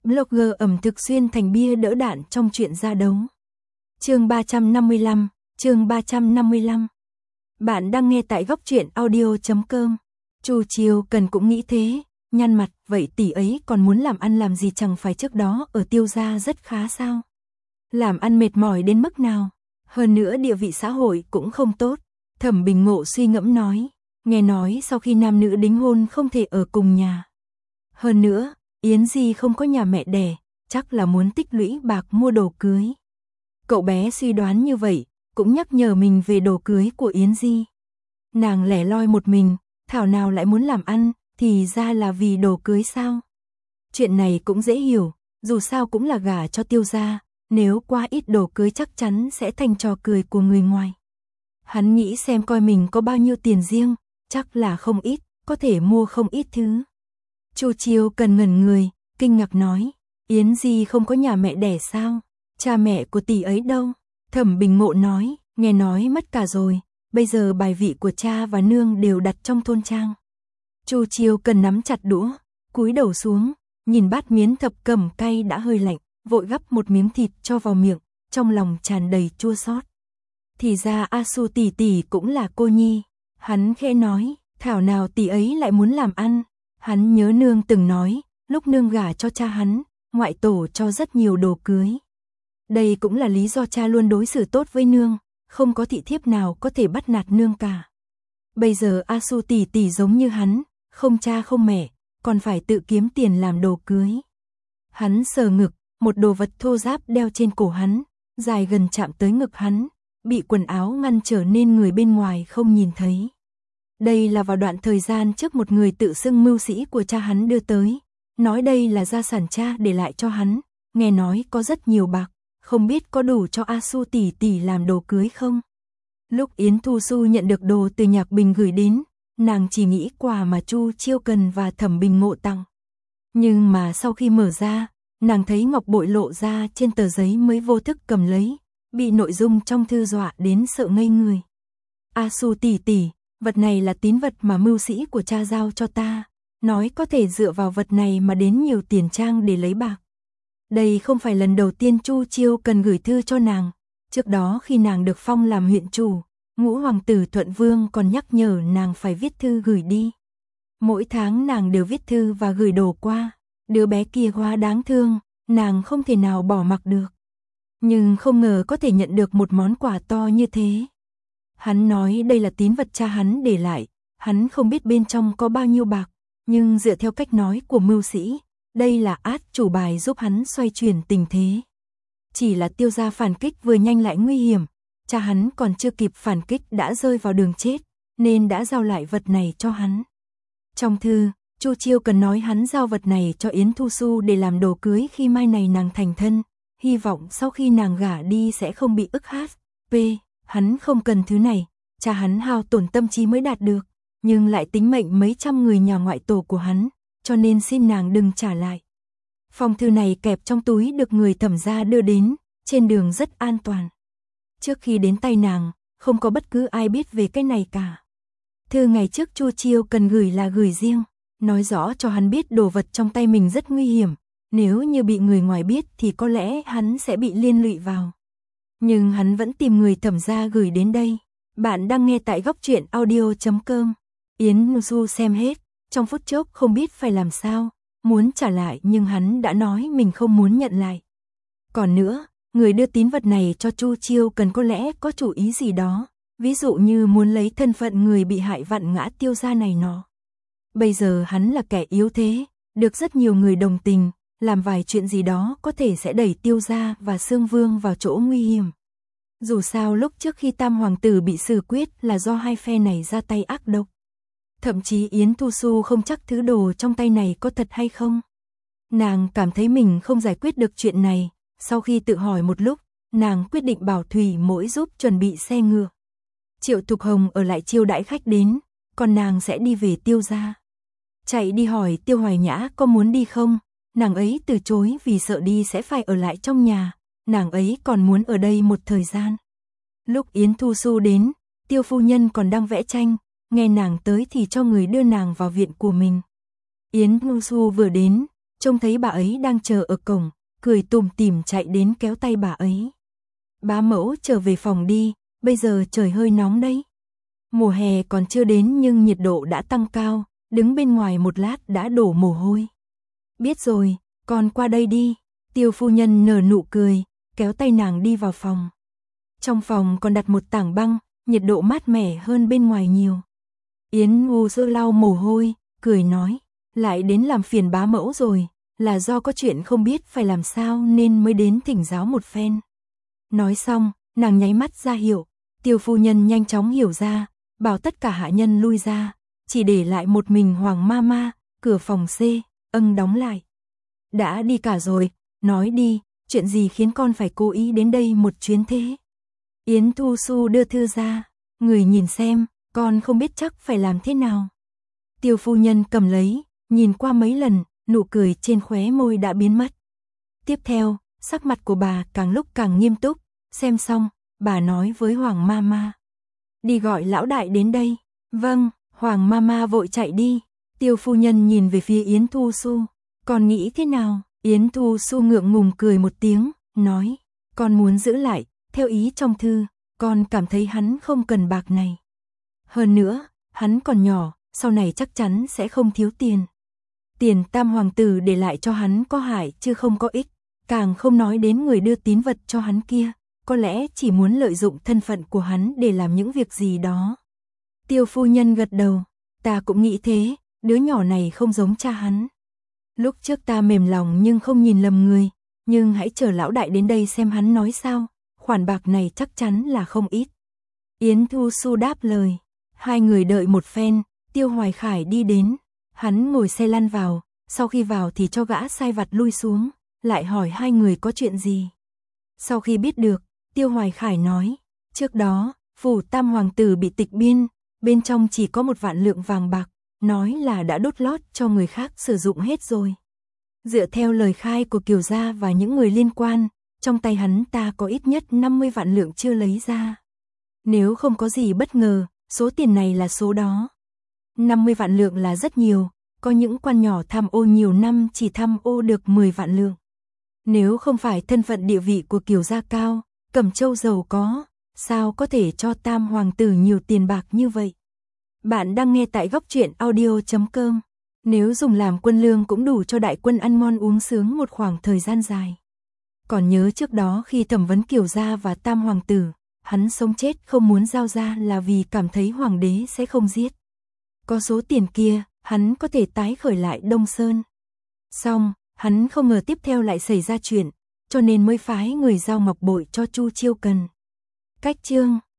Blogger ẩm thực xuyên thành bia đỡ đạn trong chuyện ra đấu. Chương 355, chương 355. Bạn đang nghe tại góc truyện audio.com. Chu Chiêu Cần cũng nghĩ thế, nhăn mặt, vậy tỷ ấy còn muốn làm ăn làm gì, chẳng phải trước đó ở Tiêu gia rất khá sao? Làm ăn mệt mỏi đến mức nào? Hơn nữa địa vị xã hội cũng không tốt. Thẩm Bình Ngộ suy ngẫm nói, nghe nói sau khi nam nữ đính hôn không thể ở cùng nhà. Hơn nữa, Yến Di không có nhà mẹ đẻ, chắc là muốn tích lũy bạc mua đồ cưới. Cậu bé suy đoán như vậy, cũng nhắc nhở mình về đồ cưới của Yến Di. Nàng lẻ loi một mình, thảo nào lại muốn làm ăn, thì ra là vì đồ cưới sao? Chuyện này cũng dễ hiểu, dù sao cũng là gả cho Tiêu gia, nếu qua ít đồ cưới chắc chắn sẽ thành trò cười của người ngoài. Hắn nghĩ xem coi mình có bao nhiêu tiền riêng, chắc là không ít, có thể mua không ít thứ. Chu Chiêu Cần ngẩn người, kinh ngạc nói, Yến Di không có nhà mẹ đẻ sao? Cha mẹ của tỷ ấy đâu? Thẩm Bình Ngộ nói, nghe nói mất cả rồi, bây giờ bài vị của cha và nương đều đặt trong thôn trang. Chu Chiêu Cần nắm chặt đũa, cúi đầu xuống, nhìn bát miến thập cẩm cay đã hơi lạnh, vội gắp một miếng thịt cho vào miệng, trong lòng tràn đầy chua xót. Thì ra A Su tỷ tỷ cũng là cô nhi. Hắn khẽ nói, thảo nào tỷ ấy lại muốn làm ăn. Hắn nhớ nương từng nói, lúc nương gả cho cha hắn, ngoại tổ cho rất nhiều đồ cưới. Đây cũng là lý do cha luôn đối xử tốt với nương, không có thị thiếp nào có thể bắt nạt nương cả. Bây giờ A Su tỷ tỷ giống như hắn, không cha không mẹ, còn phải tự kiếm tiền làm đồ cưới. Hắn sờ ngực, một đồ vật thô ráp đeo trên cổ hắn, dài gần chạm tới ngực hắn, bị quần áo ngăn trở nên người bên ngoài không nhìn thấy. Đây là vào đoạn thời gian trước một người tự xưng mưu sĩ của cha hắn đưa tới, nói đây là gia sản cha để lại cho hắn, nghe nói có rất nhiều bạc, không biết có đủ cho A Su tỷ tỷ làm đồ cưới không. Lúc Yến Thu Su nhận được đồ từ Nhạc Bình gửi đến, nàng chỉ nghĩ quà mà Chu Chiêu Cần và Thẩm Bình Ngộ tặng. Nhưng mà sau khi mở ra, nàng thấy ngọc bội lộ ra trên tờ giấy mới vô thức cầm lấy, bị nội dung trong thư dọa đến sợ ngây người. A Su tỷ tỷ, vật này là tín vật mà mưu sĩ của cha giao cho ta, nói có thể dựa vào vật này mà đến nhiều tiền trang để lấy bạc. Đây không phải lần đầu tiên Chu Chiêu Cần gửi thư cho nàng, trước đó khi nàng được phong làm huyện chủ, Ngũ hoàng tử Thuận Vương còn nhắc nhở nàng phải viết thư gửi đi. Mỗi tháng nàng đều viết thư và gửi đồ qua, đứa bé kia quá đáng thương, nàng không thể nào bỏ mặc được. Nhưng không ngờ có thể nhận được một món quà to như thế. Hắn nói đây là tín vật cha hắn để lại, hắn không biết bên trong có bao nhiêu bạc, nhưng dựa theo cách nói của mưu sĩ, đây là át chủ bài giúp hắn xoay chuyển tình thế. Chỉ là Tiêu gia phản kích vừa nhanh lại nguy hiểm, cha hắn còn chưa kịp phản kích đã rơi vào đường chết, nên đã giao lại vật này cho hắn. Trong thư, Chu Chiêu Cần nói hắn giao vật này cho Yến Thu Su để làm đồ cưới khi mai này nàng thành thân, hy vọng sau khi nàng gả đi sẽ không bị ức hát. Hắn không cần thứ này, cha hắn hao tổn tâm trí mới đạt được, nhưng lại tính mệnh mấy trăm người nhà ngoại tổ của hắn, cho nên xin nàng đừng trả lại. Phong thư này kẹp trong túi được người Thẩm gia đưa đến, trên đường rất an toàn. Trước khi đến tay nàng, không có bất cứ ai biết về cái này cả. Thư ngày trước Chu Chiêu Cần gửi là gửi riêng, nói rõ cho hắn biết đồ vật trong tay mình rất nguy hiểm, nếu như bị người ngoài biết thì có lẽ hắn sẽ bị liên lụy vào. Nhưng hắn vẫn tìm người Thẩm gia gửi đến đây. Bạn đang nghe tại góc truyện audio.com. Yến Du xem hết, trong phút chốc không biết phải làm sao, muốn trả lại nhưng hắn đã nói mình không muốn nhận lại. Còn nữa, người đưa tín vật này cho Chu Chiêu Cần có lẽ có chủ ý gì đó, ví dụ như muốn lấy thân phận người bị hại vặn ngã Tiêu gia này nọ. Bây giờ hắn là kẻ yếu thế, được rất nhiều người đồng tình, làm vài chuyện gì đó có thể sẽ đẩy Tiêu gia và Sương Vương vào chỗ nguy hiểm. Dù sao lúc trước khi Tam hoàng tử bị xử quyết là do hai phe này ra tay ác độc. Thậm chí Yến Thu Su không chắc thứ đồ trong tay này có thật hay không. Nàng cảm thấy mình không giải quyết được chuyện này, sau khi tự hỏi một lúc, nàng quyết định bảo Thủy Mỗi giúp chuẩn bị xe ngựa. Triệu Thục Hồng ở lại chiêu đãi khách đến, còn nàng sẽ đi về Tiêu gia. Chạy đi hỏi Tiêu Hoài Nhã có muốn đi không, nàng ấy từ chối vì sợ đi sẽ phải ở lại trong nhà, nàng ấy còn muốn ở đây một thời gian. Lúc Yến Thu Su đến, Tiêu phu nhân còn đang vẽ tranh, nghe nàng tới thì cho người đưa nàng vào viện của mình. Yến Thu Su vừa đến, trông thấy bà ấy đang chờ ở cổng, cười tủm tỉm chạy đến kéo tay bà ấy. Bá mẫu trở về phòng đi, bây giờ trời hơi nóng đấy. Mùa hè còn chưa đến nhưng nhiệt độ đã tăng cao, đứng bên ngoài một lát đã đổ mồ hôi. Biết rồi, con qua đây đi. Tiêu phu nhân nở nụ cười, kéo tay nàng đi vào phòng. Trong phòng còn đặt một tảng băng, nhiệt độ mát mẻ hơn bên ngoài nhiều. Yến Ngu Sơ lau mồ hôi, cười nói, lại đến làm phiền bá mẫu rồi, là do có chuyện không biết phải làm sao nên mới đến thỉnh giáo một phen. Nói xong, nàng nháy mắt ra hiệu, Tiêu phu nhân nhanh chóng hiểu ra, bảo tất cả hạ nhân lui ra, chỉ để lại một mình Hoàng Mama, cửa phòng C, đóng lại. Đã đi cả rồi, nói đi, chuyện gì khiến con phải cố ý đến đây một chuyến thế? Yến Thu Xu đưa thư ra, người nhìn xem, con không biết chắc phải làm thế nào. Tiêu phu nhân cầm lấy, nhìn qua mấy lần, nụ cười trên khóe môi đã biến mất. Tiếp theo, sắc mặt của bà càng lúc càng nghiêm túc, xem xong, bà nói với Hoàng Mama. Đi gọi lão đại đến đây. Vâng, Hoàng Mama vội chạy đi. Tiêu phu nhân nhìn về phía Yến Thu Xu. Con nghĩ thế nào? Yến Thu Xu ngượng ngùng cười một tiếng, nói. Con muốn giữ lại, theo ý trong thư, con cảm thấy hắn không cần bạc này. Hơn nữa, hắn còn nhỏ, sau này chắc chắn sẽ không thiếu tiền. Tiền tam hoàng tử để lại cho hắn có hại chứ không có ích, càng không nói đến người đưa tín vật cho hắn kia, có lẽ chỉ muốn lợi dụng thân phận của hắn để làm những việc gì đó. Tiêu phu nhân gật đầu, ta cũng nghĩ thế, đứa nhỏ này không giống cha hắn. Lúc trước ta mềm lòng nhưng không nhìn lầm người, nhưng hãy chờ lão đại đến đây xem hắn nói sao, khoản bạc này chắc chắn là không ít. Yến Thu Xu đáp lời, hai người đợi một phen, Tiêu Hoài Khải đi đến, hắn ngồi xe lăn vào, sau khi vào thì cho gã sai vặt lui xuống, lại hỏi hai người có chuyện gì. Sau khi biết được, Tiêu Hoài Khải nói, trước đó, phủ tam hoàng tử bị tịch biên, bên trong chỉ có 1 vạn lượng vàng bạc, nói là đã đốt lót cho người khác sử dụng hết rồi. Dựa theo lời khai của Kiều gia và những người liên quan, trong tay hắn ta có ít nhất 50 vạn lượng chưa lấy ra. Nếu không có gì bất ngờ, số tiền này là số đó. 50 vạn lượng là rất nhiều, có những quan nhỏ tham ô nhiều năm chỉ tham ô được 10 vạn lượng. Nếu không phải thân phận địa vị của Kiều gia cao, Cẩm Châu giàu có, sao có thể cho tam hoàng tử nhiều tiền bạc như vậy? Bạn đang nghe tại góc truyện audio.com. Nếu dùng làm quân lương cũng đủ cho đại quân ăn ngon uống sướng một khoảng thời gian dài. Còn nhớ trước đó khi thẩm vấn Kiều gia và tam hoàng tử, hắn sống chết không muốn giao ra là vì cảm thấy hoàng đế sẽ không giết. Có số tiền kia, hắn có thể tái khởi lại Đông Sơn. Xong, hắn không ngờ tiếp theo lại xảy ra chuyện, cho nên mới phái người giao ngọc bội cho Chu Chiêu Cần. Cách chương